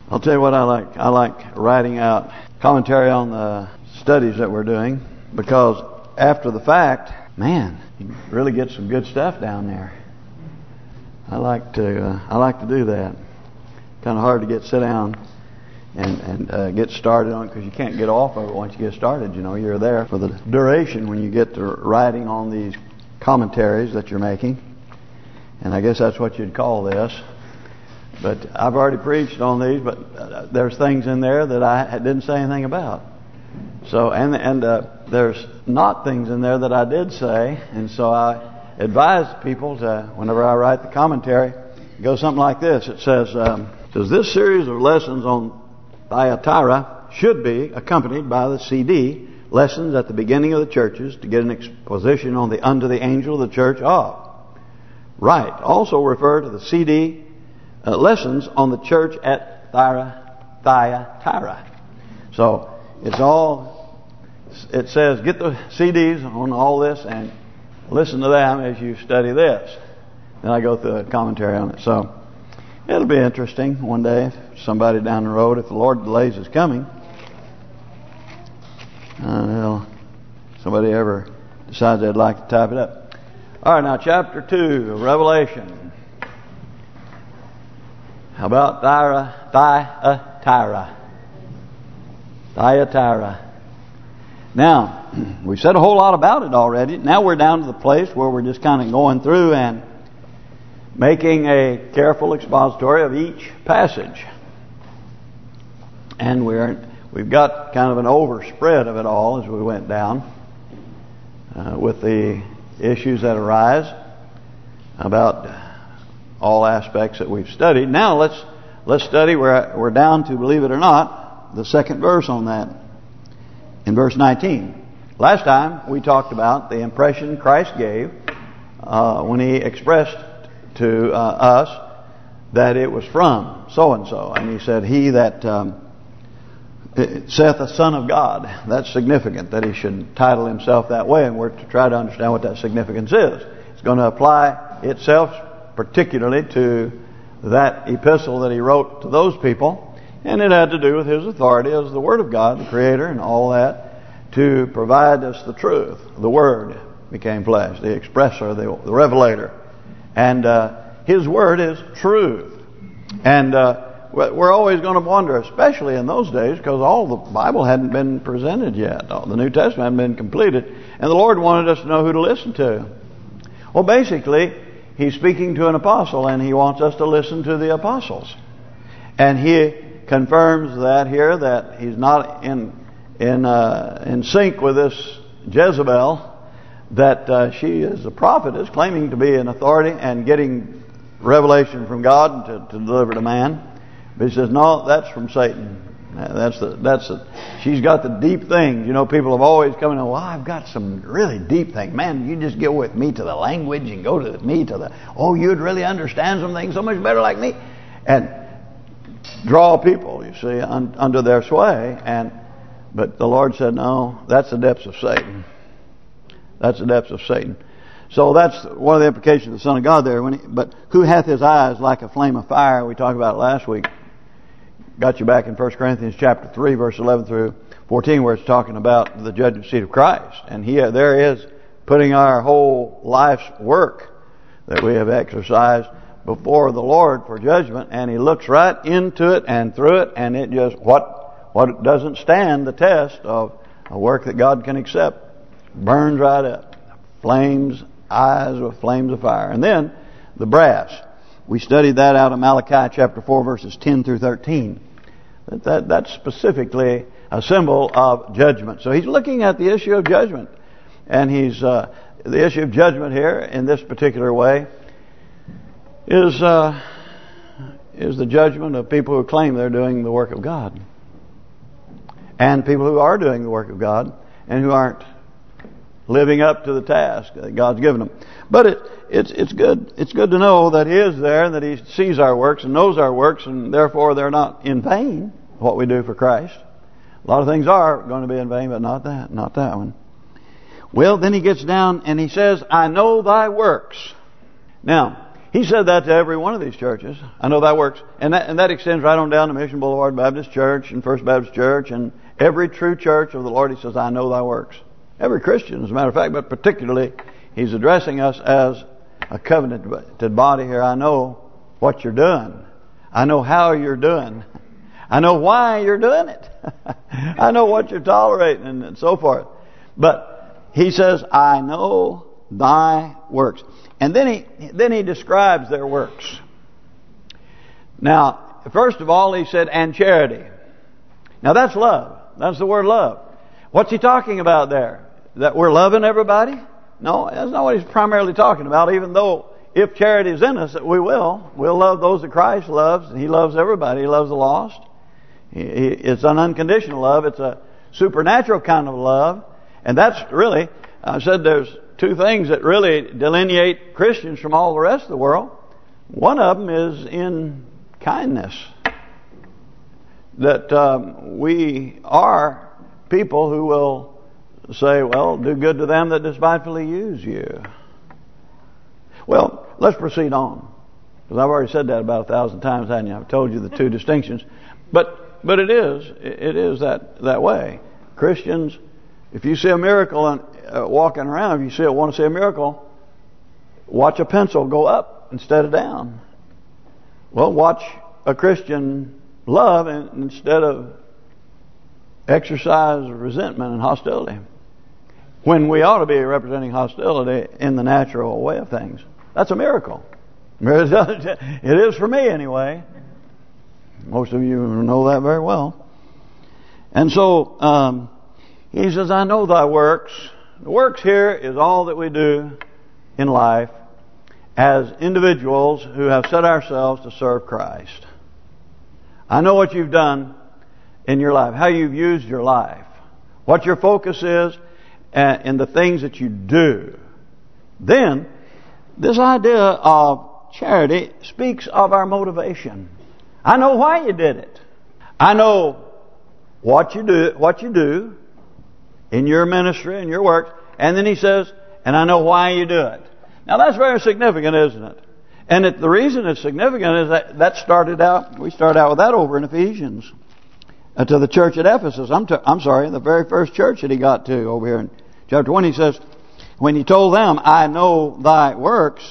I'll tell you what I like. I like writing out commentary on the studies that we're doing, because after the fact, man, you really get some good stuff down there. I like to do that. Kind of hard to sit down and get started on it, because you can't get off of it once you get started. You know, you're there for the duration when you get to writing on these commentaries that you're making, and I guess that's what you'd call this. But I've already preached on these, but there's things in there that I didn't say anything about. So and there's not things in there that I did say, and so I advise people to, whenever I write the commentary, it goes something like this. It says this series of lessons on Thyatira should be accompanied by the CD lessons at the beginning of the churches to get an exposition on the unto the angel of the church of. Right. Also refer to the CD lessons on the church at Thyatira. So it's all, it says get the CDs on all this and listen to them as you study this. Then I go through a commentary on it. So it'll be interesting one day, if somebody down the road, if the Lord delays His coming, somebody ever decides they'd like to type it up. All right, now chapter 2 of Revelation. How about Thyatira? Now, we've said a whole lot about it already. Now we're down to the place where we're just kind of going through and making a careful expository of each passage. And we've got kind of an overspread of it all as we went down with the issues that arise about all aspects that we've studied. Now let's study. We're down to, believe it or not, the second verse on that. In verse 19. Last time we talked about the impression Christ gave when He expressed to us that it was from so-and-so. And He said, He that saith the Son of God. That's significant that He should title Himself that way, and we're to try to understand what that significance is. It's going to apply itself particularly to that epistle that He wrote to those people, and it had to do with His authority as the Word of God, the Creator, and all that, to provide us the truth. The Word became flesh, the expressor, the revelator, and His Word is truth. And we're always going to wonder, especially in those days, because all the Bible hadn't been presented yet. The New Testament hadn't been completed. And the Lord wanted us to know who to listen to. Well, basically, He's speaking to an apostle, and He wants us to listen to the apostles. And He confirms that here, that He's not in sync with this Jezebel, that she is a prophetess, claiming to be an authority and getting revelation from God to deliver to man. But He says, no, that's from Satan. She's got the deep things. You know, people have always come in and, well, I've got some really deep things. Man, you just get with me to the language and go to me to the, you'd really understand some things so much better like me. And draw people, you see, under their sway. But the Lord said, no, that's the depths of Satan. That's the depths of Satan. So that's one of the implications of the Son of God there. But who hath His eyes like a flame of fire? We talked about it last week. Got you back in 1 Corinthians chapter 3, verse 11 through 14, where it's talking about the judgment seat of Christ. And there is putting our whole life's work that we have exercised before the Lord for judgment, and He looks right into it and through it, and it just what doesn't stand the test of a work that God can accept burns right up. Eyes with flames of fire. And then the brass. We studied that out of Malachi chapter 4, verses 10 through 13. That's specifically a symbol of judgment. So He's looking at the issue of judgment, and He's the issue of judgment here in this particular way is the judgment of people who claim they're doing the work of God, and people who are doing the work of God and who aren't living up to the task that God's given them. But it's good. It's good to know that He is there and that He sees our works and knows our works, and therefore they're not in vain. What we do for Christ. A lot of things are going to be in vain, but not that one. Well, then He gets down and He says, I know thy works. Now, He said that to every one of these churches. I know that works. And that extends right on down to Mission Boulevard Baptist Church and First Baptist Church and every true church of the Lord. He says, I know thy works. Every Christian, as a matter of fact, but particularly He's addressing us as a covenanted body here. I know what you're doing. I know how you're doing. I know why you're doing it. I know what you're tolerating and so forth. But He says, I know thy works. And then he describes their works. Now, first of all, He said, and charity. Now that's love. That's the word love. What's He talking about there? That we're loving everybody? No, that's not what He's primarily talking about, even though if charity is in us, that we'll love those that Christ loves. He loves everybody. He loves the lost. It's an unconditional love. It's a supernatural kind of love. And that's really, I said there's two things that really delineate Christians from all the rest of the world. One of them is in kindness. That we are people who will say, well, do good to them that despitefully use you. Well, let's proceed on. Because I've already said that about 1,000 times, haven't you? I've told you the two distinctions. But it is that way. Christians, if you see a miracle and walking around, if you want to see a miracle, watch a pencil go up instead of down. Well, watch a Christian love instead of exercise resentment and hostility. When we ought to be representing hostility in the natural way of things. That's a miracle. It is for me anyway. Most of you know that very well. And so He says, I know thy works. The works here is all that we do in life as individuals who have set ourselves to serve Christ. I know what you've done in your life, how you've used your life, what your focus is in the things that you do. Then, this idea of charity speaks of our motivation. I know why you did it. I know what you do in your ministry and your work. And then He says, and I know why you do it. Now that's very significant, isn't it? And the reason it's significant is that started out, we started out with that over in Ephesians. To the church at Ephesus. I'm sorry, the very first church that He got to over here in chapter 1. He says, when He told them, I know thy works.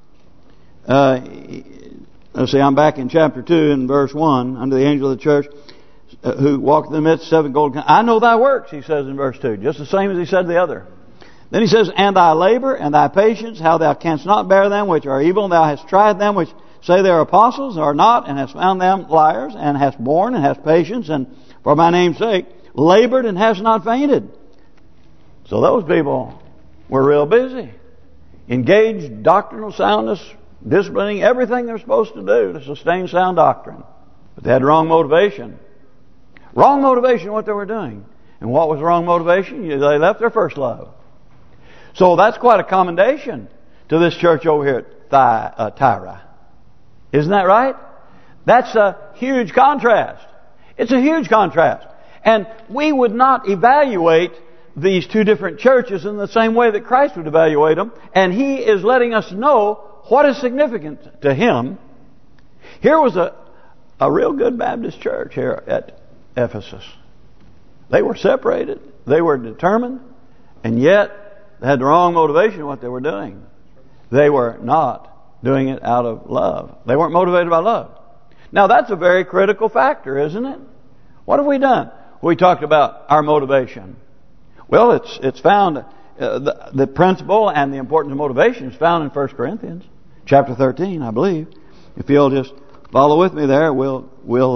Let's see, I'm back in chapter 2 in verse 1. Under the angel of the church who walked in the midst of 7 golden... I know thy works, He says in verse 2. Just the same as He said the other. Then He says, and thy labor and thy patience, how thou canst not bear them which are evil. Thou hast tried them which say they are apostles, are not, and hast found them liars, and hast borne, and hast patience, and for my name's sake, labored and hast not fainted. So those people were real busy. Engaged doctrinal soundness, disciplining everything they're supposed to do to sustain sound doctrine. But they had wrong motivation. Wrong motivation in what they were doing. And what was the wrong motivation? They left their first love. So that's quite a commendation to this church over here at Tyra. Isn't that right? That's a huge contrast. It's a huge contrast. And we would not evaluate these two different churches in the same way that Christ would evaluate them. And He is letting us know what is significant to Him. Here was a real good Baptist church here at Ephesus. They were separated. They were determined. And yet they had the wrong motivation in what they were doing. They were not doing it out of love. They weren't motivated by love. Now that's a very critical factor, isn't it? What have we done? We talked about our motivation. Well, it's found, the principle and the importance of motivation is found in 1 Corinthians chapter 13, I believe. If you'll just follow with me there, we'll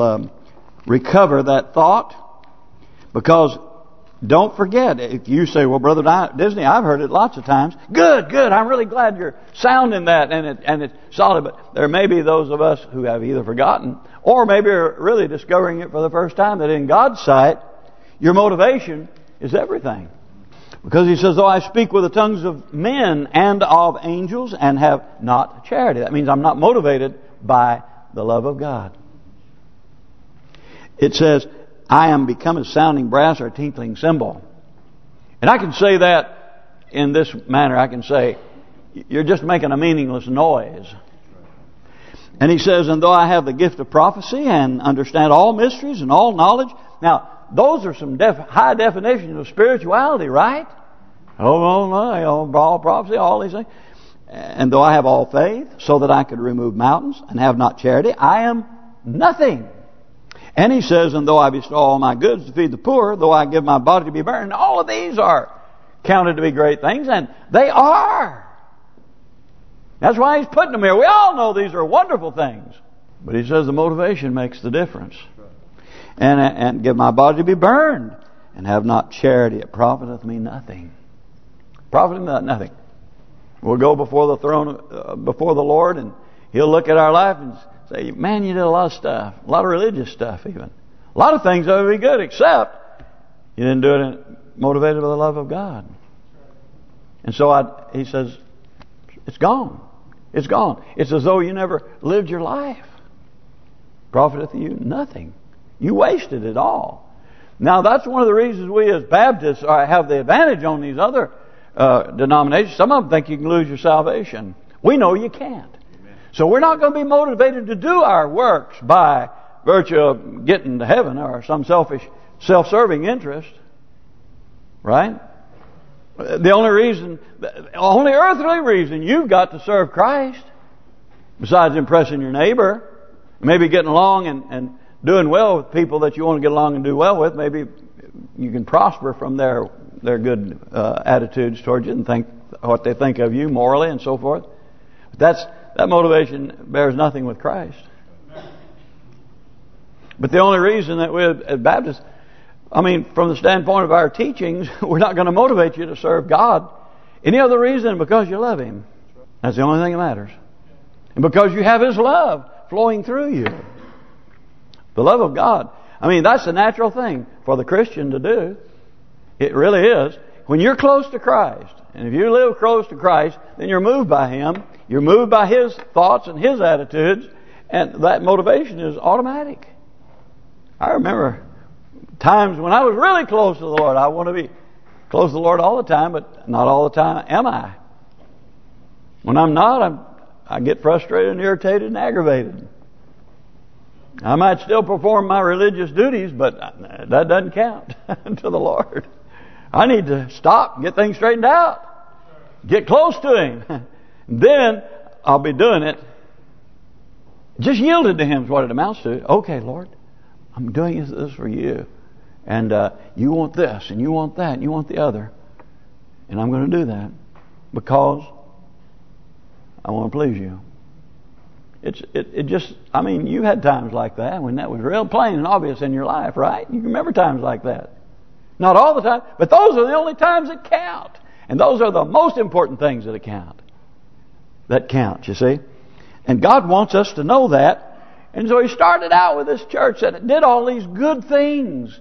recover that thought. Because don't forget, if you say, well, Brother Disney, I've heard it lots of times. Good. I'm really glad you're sounding that and it's solid. But there may be those of us who have either forgotten or maybe are really discovering it for the first time that in God's sight, your motivation is everything. Because He says, though I speak with the tongues of men and of angels and have not charity. That means I'm not motivated by the love of God. It says, I am become a sounding brass or a tinkling cymbal. And I can say that in this manner. I can say, you're just making a meaningless noise. And he says, and though I have the gift of prophecy and understand all mysteries and all knowledge. Now, those are some high definitions of spirituality, right? All prophecy, all these things. And though I have all faith, so that I could remove mountains, and have not charity, I am nothing. And he says, and though I bestow all my goods to feed the poor, though I give my body to be burned, all of these are counted to be great things, and they are. That's why he's putting them here. We all know these are wonderful things. But he says the motivation makes the difference. And give my body to be burned, and have not charity, it profiteth me nothing. Profiteth me nothing. We'll go before the throne, before the Lord, and He'll look at our life and say, man, you did a lot of stuff. A lot of religious stuff even. A lot of things that would be good, except you didn't do it motivated by the love of God. And so he says, it's gone. It's gone. It's as though you never lived your life. Profiteth you nothing. You wasted it all. Now that's one of the reasons we as Baptists have the advantage on these other denominations. Some of them think you can lose your salvation. We know you can't. Amen. So we're not going to be motivated to do our works by virtue of getting to heaven or some selfish, self-serving interest. Right? The only earthly reason you've got to serve Christ, besides impressing your neighbor, maybe getting along and doing well with people that you want to get along and do well with, maybe you can prosper from their good attitudes towards you and think what they think of you morally and so forth. But that motivation bears nothing with Christ. But the only reason that we as Baptists, from the standpoint of our teachings, we're not going to motivate you to serve God any other reason because you love Him. That's the only thing that matters. And because you have His love flowing through you. The love of God. That's the natural thing for the Christian to do. It really is. When you're close to Christ, and if you live close to Christ, then you're moved by Him. You're moved by His thoughts and His attitudes, and that motivation is automatic. I remember times when I was really close to the Lord. I want to be close to the Lord all the time, but not all the time am I. When I'm not, I get frustrated and irritated and aggravated. I might still perform my religious duties, but that doesn't count to the Lord. I need to stop and get things straightened out. Get close to Him. Then I'll be doing it. Just yielded to Him is what it amounts to. Okay, Lord, I'm doing this for You. And You want this, and You want that, and You want the other. And I'm going to do that because I want to please You. It just, you had times like that when that was real plain and obvious in your life, right? You remember times like that. Not all the time, but those are the only times that count. And those are the most important things that count. That count, you see. And God wants us to know that. And so He started out with this church that did all these good things.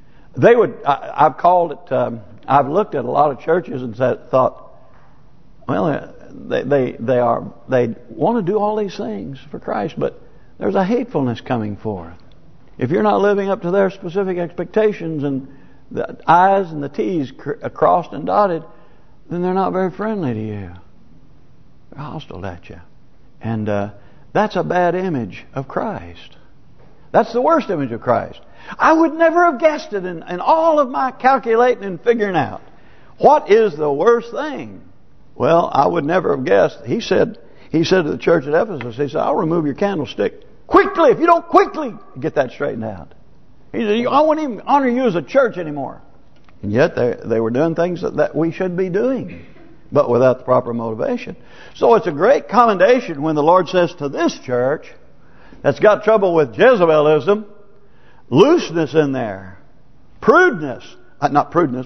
I've called it, I've looked at a lot of churches and thought, well, they want to do all these things for Christ, but there's a hatefulness coming forth. If you're not living up to their specific expectations and the I's and the T's crossed and dotted, then they're not very friendly to you. They're hostile at you. And that's a bad image of Christ. That's the worst image of Christ. I would never have guessed it in all of my calculating and figuring out. What is the worst thing? Well, I would never have guessed. He said to the church at Ephesus, He said, I'll remove your candlestick quickly if you don't quickly get that straightened out. He said, I won't even honor you as a church anymore. And yet they were doing things that we should be doing, but without the proper motivation. So it's a great commendation when the Lord says to this church that's got trouble with Jezebelism, looseness in there, prudeness, not prudeness,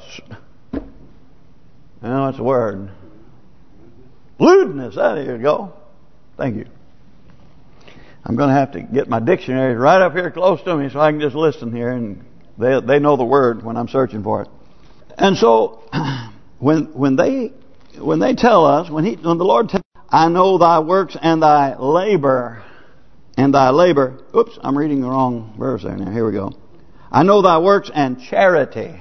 that's a word. Lewdness, there you go. Thank you. I'm going to have to get my dictionary right up here close to me so I can just listen here, and they know the word when I'm searching for it. And so when they tell us, when the Lord tells us, I know thy works and thy labor. Oops, I'm reading the wrong verse there now. Here we go. I know thy works and charity.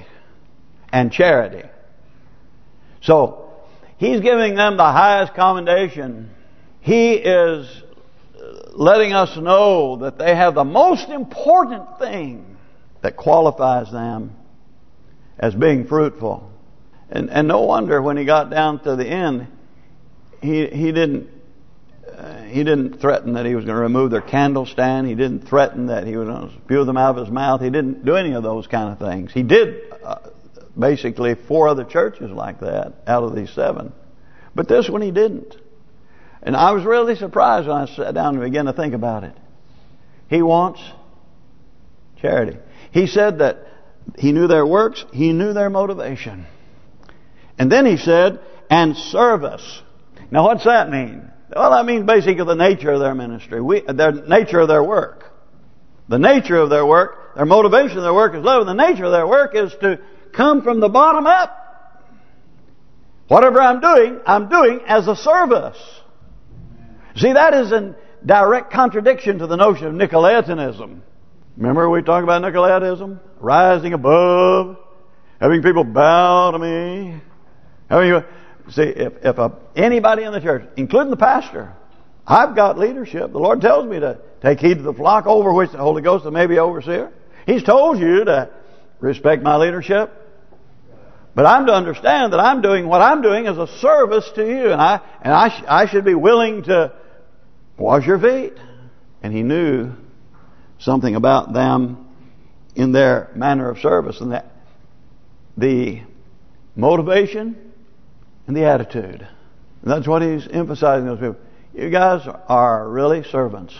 So He's giving them the highest commendation. He is letting us know that they have the most important thing that qualifies them as being fruitful. And no wonder when he got down to the end, he didn't threaten that he was going to remove their candle stand. He didn't threaten that he was going to spew them out of his mouth. He didn't do any of those kind of things. He did basically 4 other churches like that out of these 7. But this one he didn't. And I was really surprised when I sat down and began to think about it. He wants charity. He said that he knew their works, he knew their motivation. And then he said, and service. Now what's that mean? Well, that means basically the nature of their ministry, the nature of their work. The nature of their work, their motivation of their work is love. And the nature of their work is to come from the bottom up. Whatever I'm doing as a service. See, that is in direct contradiction to the notion of Nicolaitanism. Remember we talked about Nicolaitism? Rising above, having people bow to me. See, if anybody in the church, including the pastor, I've got leadership. The Lord tells me to take heed to the flock over which the Holy Ghost may be overseer. He's told you to respect my leadership. But I'm to understand that I'm doing what I'm doing as a service to you. And I should be willing to wash your feet. And he knew something about them in their manner of service. And that the motivation and the attitude. And that's what he's emphasizing those people. You guys are really servants.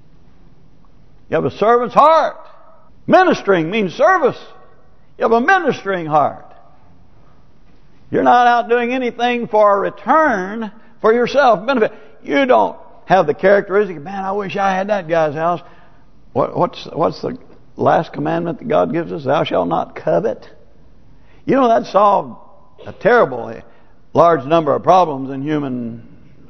You have a servant's heart. Ministering means service. You have a ministering heart. You're not out doing anything for a return for yourself. Benefit. You don't have the characteristic, man, I wish I had that guy's house. What's the last commandment that God gives us? Thou shalt not covet. You know, that solved a terribly large number of problems in human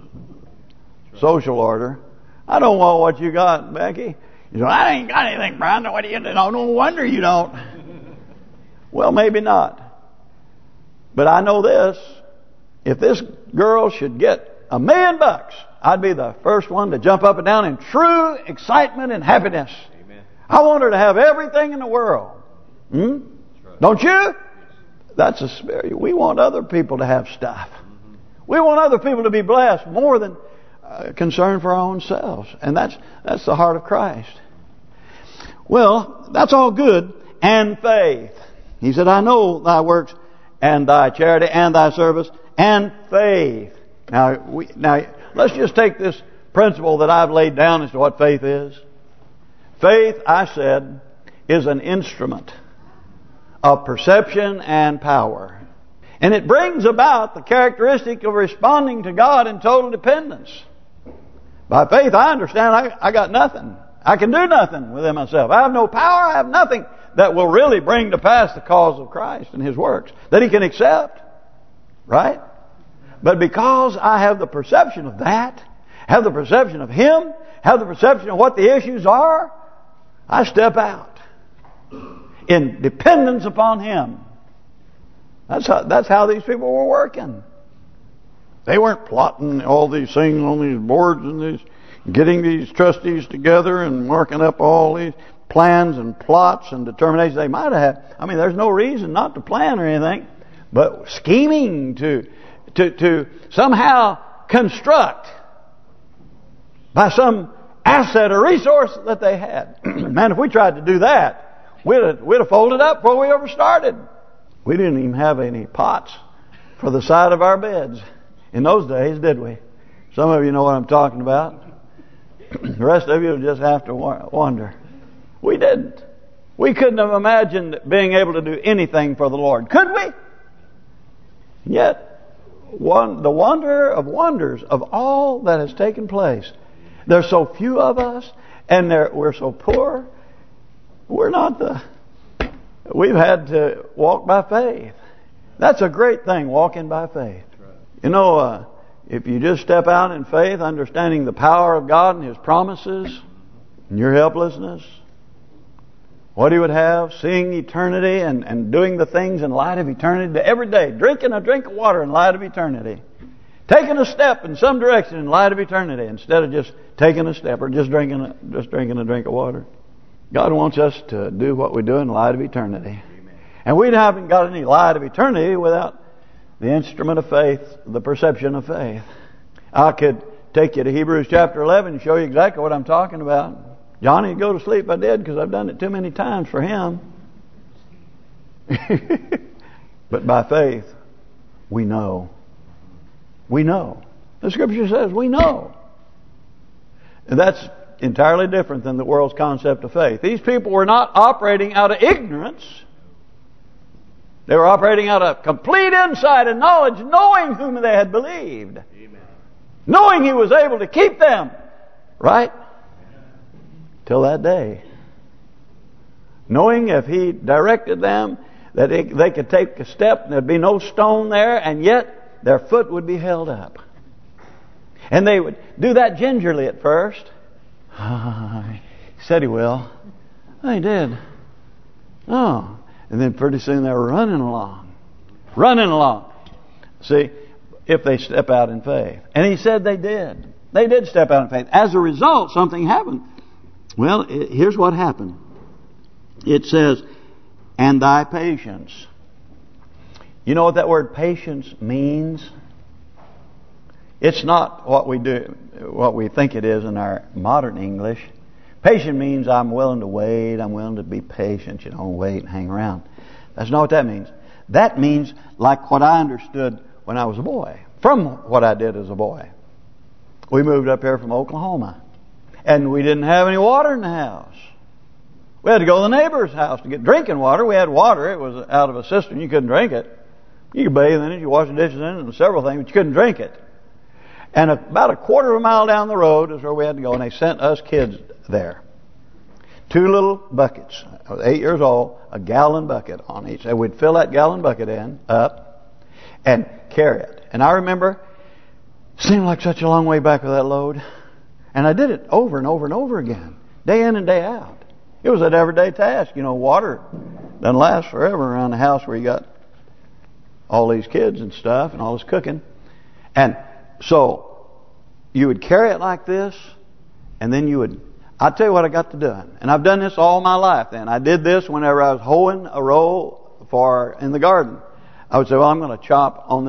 social order. I don't want what you got, Becky. You say, I ain't got anything, Brian. What do you do? No wonder you don't. Well, maybe not. But I know this. If this girl should get $1 million, I'd be the first one to jump up and down in true excitement and happiness. Amen. I want her to have everything in the world. Right. Don't you? That's a spirit. We want other people to have stuff. We want other people to be blessed more than concern for our own selves. And that's the heart of Christ. Well, that's all good. And faith. He said, I know thy works and thy charity and thy service and faith. Now let's just take this principle that I've laid down as to what faith is. Faith, I said, is an instrument of perception and power. And it brings about the characteristic of responding to God in total dependence. By faith, I understand I got nothing. I can do nothing within myself. I have no power. I have nothing that will really bring to pass the cause of Christ and His works that He can accept. Right? But because I have the perception of that, have the perception of Him, have the perception of what the issues are, I step out in dependence upon Him. That's how these people were working. They weren't plotting all these things on these boards and getting these trustees together and marking up all these plans and plots and determinations they might have had. I mean, there's no reason not to plan or anything, but scheming to somehow construct by some asset or resource that they had. Man, if we tried to do that, we'd have folded up before we ever started. We didn't even have any pots for the side of our beds in those days, did we? Some of you know what I'm talking about. The rest of you will just have to wonder. We didn't. We couldn't have imagined being able to do anything for the Lord. Could we? Yet, the wonder of wonders of all that has taken place. There's so few of us, and we're so poor. We've had to walk by faith. That's a great thing, walking by faith. You know, if you just step out in faith, understanding the power of God and His promises, and your helplessness, what He would have, seeing eternity and doing the things in light of eternity every day, drinking a drink of water in light of eternity, taking a step in some direction in light of eternity instead of just taking a step or just drinking a drink of water. God wants us to do what we do in light of eternity. Amen. And we haven't got any light of eternity without the instrument of faith, the perception of faith. I could take you to Hebrews chapter 11 and show you exactly what I'm talking about. Johnny, go to sleep. I did, because I've done it too many times for him. But by faith, we know. We know. The Scripture says we know. And that's entirely different than the world's concept of faith. These people were not operating out of ignorance. They were operating out of complete insight and knowledge, knowing whom they had believed. Amen. Knowing He was able to keep them. Right? Till that day. Knowing if He directed them that they could take a step and there'd be no stone there, and yet their foot would be held up. And they would do that gingerly at first. He said He will. Oh, He did. Oh. And then pretty soon they were running along. Running along. See, if they step out in faith. And He said they did. They did step out in faith. As a result, something happened. Well, here's what happened. It says, and thy patience. You know what that word patience means? It's not what we think it is in our modern English. Patient means I'm willing to wait, I'm willing to be patient, wait and hang around. That's not what that means. That means like what I understood when I was a boy, from what I did as a boy. We moved up here from Oklahoma, and we didn't have any water in the house. We had to go to the neighbor's house to get drinking water. We had water. It was out of a cistern. You couldn't drink it. You could bathe in it, you wash the dishes in it, and several things, but you couldn't drink it. And about a quarter of a mile down the road is where we had to go, and they sent us kids there. 2 little buckets. I was 8 years old, a gallon bucket on each. And we'd fill that gallon bucket up and carry it. And I remember, it seemed like such a long way back with that load. And I did it over and over and over again, day in and day out. It was an everyday task. Water doesn't last forever around the house where you got all these kids and stuff and all this cooking. And so you would carry it like this, and then you would... I'll tell you what I got to do. And I've done this all my life then. I did this whenever I was hoeing a row in the garden. I would say, well, I'm going to chop on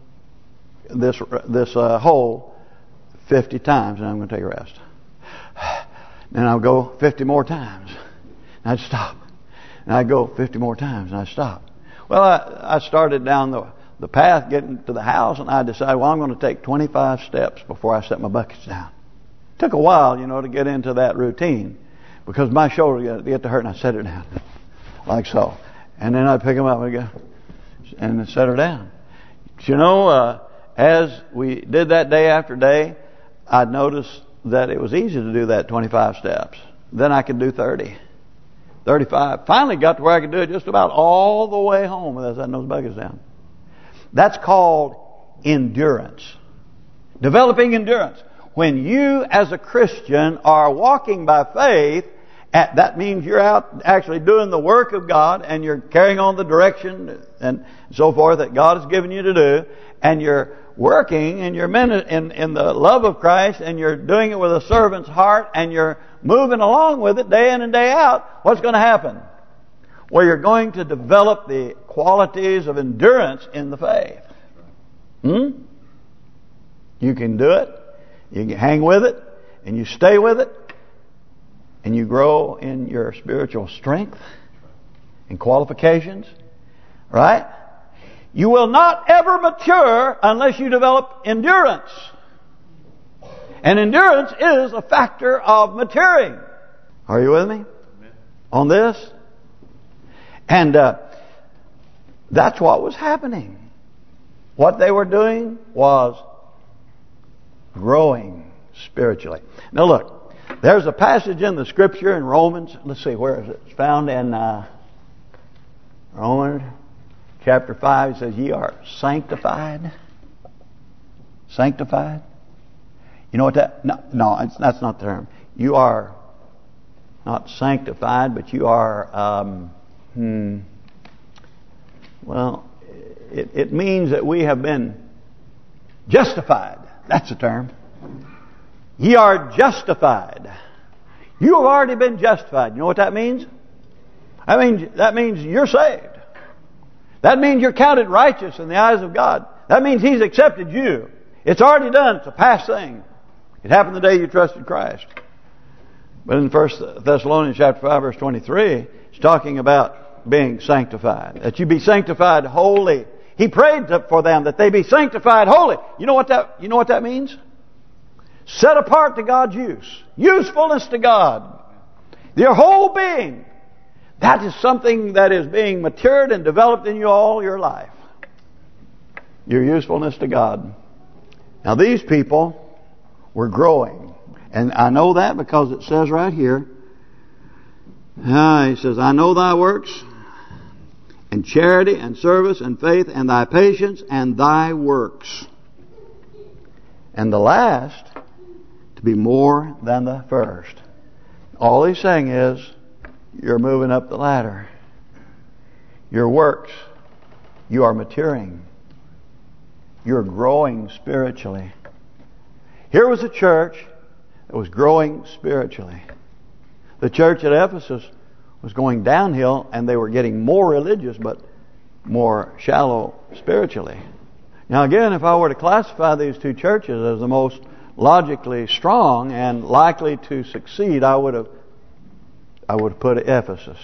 this hole 50 times, and I'm going to take a rest. Then I'll go 50 more times, and I'd stop. And I'd go 50 more times, and I'd stop. Well, I started down the path getting to the house, and I decided, well, I'm going to take 25 steps before I set my buckets down. It took a while, to get into that routine, because my shoulder get to hurt, and I set it down like so. And then I'd pick them up again and set her down. As we did that day after day, I'd noticed that it was easy to do that 25 steps. Then I could do 30, 35. Finally got to where I could do it just about all the way home as I setting those buckets down. That's called endurance. Developing endurance. When you as a Christian are walking by faith, that means you're out actually doing the work of God, and you're carrying on the direction and so forth that God has given you to do, and you're working and you're in the love of Christ, and you're doing it with a servant's heart, and you're moving along with it day in and day out. What's going to happen? Well, you're going to develop the qualities of endurance in the faith. You can do it. You can hang with it, and you stay with it, and you grow in your spiritual strength and qualifications, right? You will not ever mature unless you develop endurance. And endurance is a factor of maturing. Are you with me? Amen. On this? And that's what was happening. What they were doing was growing spiritually. Now look, there's a passage in the Scripture in Romans. Let's see, where is it? It's found in Romans chapter 5. It says, ye are sanctified. Sanctified. You know what that... No, that's not the term. You are not sanctified, but you are... well, it means that we have been Justified. That's the term. Ye are justified. You have already been justified. You know what that means? That means you're saved. That means you're counted righteous in the eyes of God. That means He's accepted you. It's already done. It's a past thing. It happened the day you trusted Christ. But in 1 Thessalonians chapter 5, verse 23, it's talking about being sanctified. That you be sanctified holy. He prayed for them that they be sanctified holy. You know what that means? Set apart to God's use. Usefulness to God. Your whole being. That is something that is being matured and developed in you all your life. Your usefulness to God. Now these people were growing. And I know that because it says right here. He says, I know thy works, and charity, and service, and faith, and thy patience, and thy works. And the last to be more than the first. All he's saying is, you're moving up the ladder. Your works, you are maturing. You're growing spiritually. Here was a church that was growing spiritually. The church at Ephesus was going downhill, and they were getting more religious but more shallow spiritually. Now again, if I were to classify these two churches as the most logically strong and likely to succeed, I would have put Ephesus.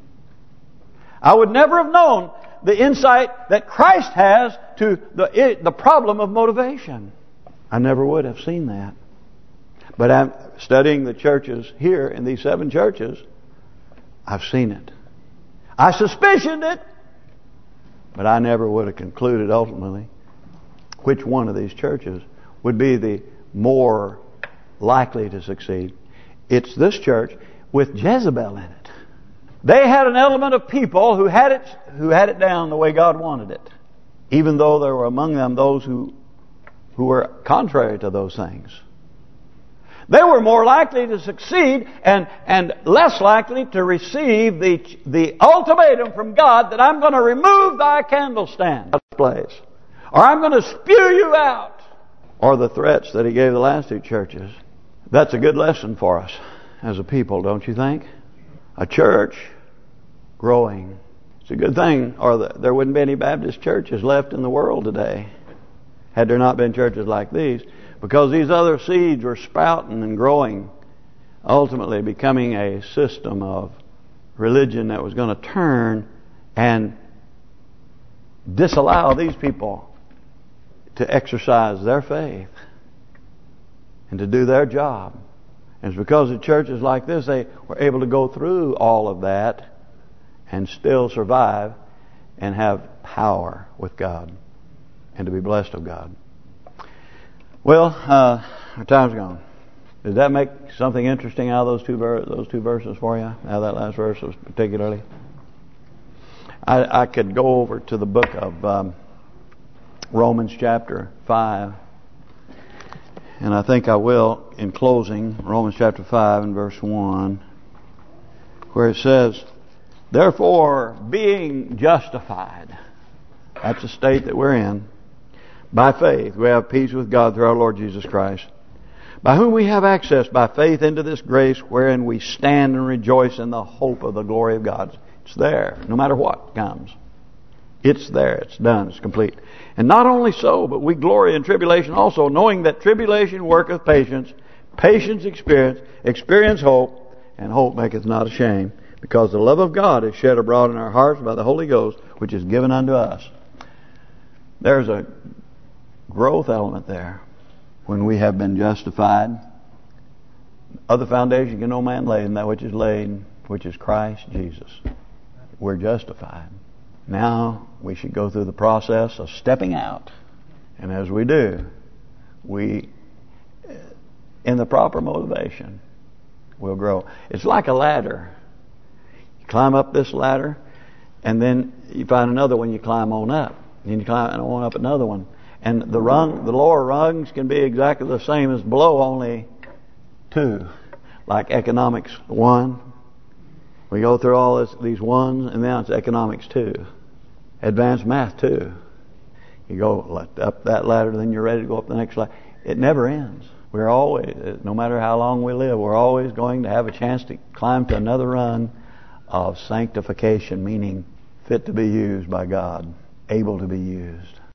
I would never have known the insight that Christ has to the problem of motivation. I never would have seen that. But I'm studying the churches here in these 7 churches. I've seen it. I suspicioned it. But I never would have concluded ultimately which one of these churches would be the more likely to succeed. It's this church with Jezebel in it. They had an element of people who had it down the way God wanted it. Even though there were among them those who were contrary to those things. They were more likely to succeed and less likely to receive the ultimatum from God that I'm going to remove thy candlestand place, or I'm going to spew you out, or the threats that He gave the last 2 churches. That's a good lesson for us as a people, don't you think? A church growing. It's a good thing, or there wouldn't be any Baptist churches left in the world today had there not been churches like these. Because these other seeds were sprouting and growing, ultimately becoming a system of religion that was going to turn and disallow these people to exercise their faith and to do their job. And it's because of churches like this, they were able to go through all of that and still survive and have power with God and to be blessed of God. Well, our time's gone. Did that make something interesting out of those two verses for you? Out of that last verse was particularly. I could go over to the book of Romans chapter 5, and I think I will in closing. Romans chapter 5 and verse 1, where it says, "Therefore, being justified," that's the state that we're in. "By faith we have peace with God through our Lord Jesus Christ, by whom we have access by faith into this grace wherein we stand and rejoice in the hope of the glory of God." It's there, no matter what comes. It's there, it's done, it's complete. "And not only so, but we glory in tribulation also, knowing that tribulation worketh patience, patience experience, experience hope, and hope maketh not ashamed, because the love of God is shed abroad in our hearts by the Holy Ghost, which is given unto us." There's a growth element there. When we have been justified, other foundation can no man lay than that which is laid, which is Christ Jesus. We're justified. Now we should go through the process of stepping out. And as we do, we, in the proper motivation, will grow. It's like a ladder. You climb up this ladder, and then you find another one you climb on up. And you climb on up another one. And the lower rungs can be exactly the same as below, only 2. Like economics 1. We go through all these 1s, and now it's economics 2. Advanced math 2. You go up that ladder, then you're ready to go up the next ladder. It never ends. We're always, no matter how long we live, we're always going to have a chance to climb to another rung of sanctification, meaning fit to be used by God, able to be used.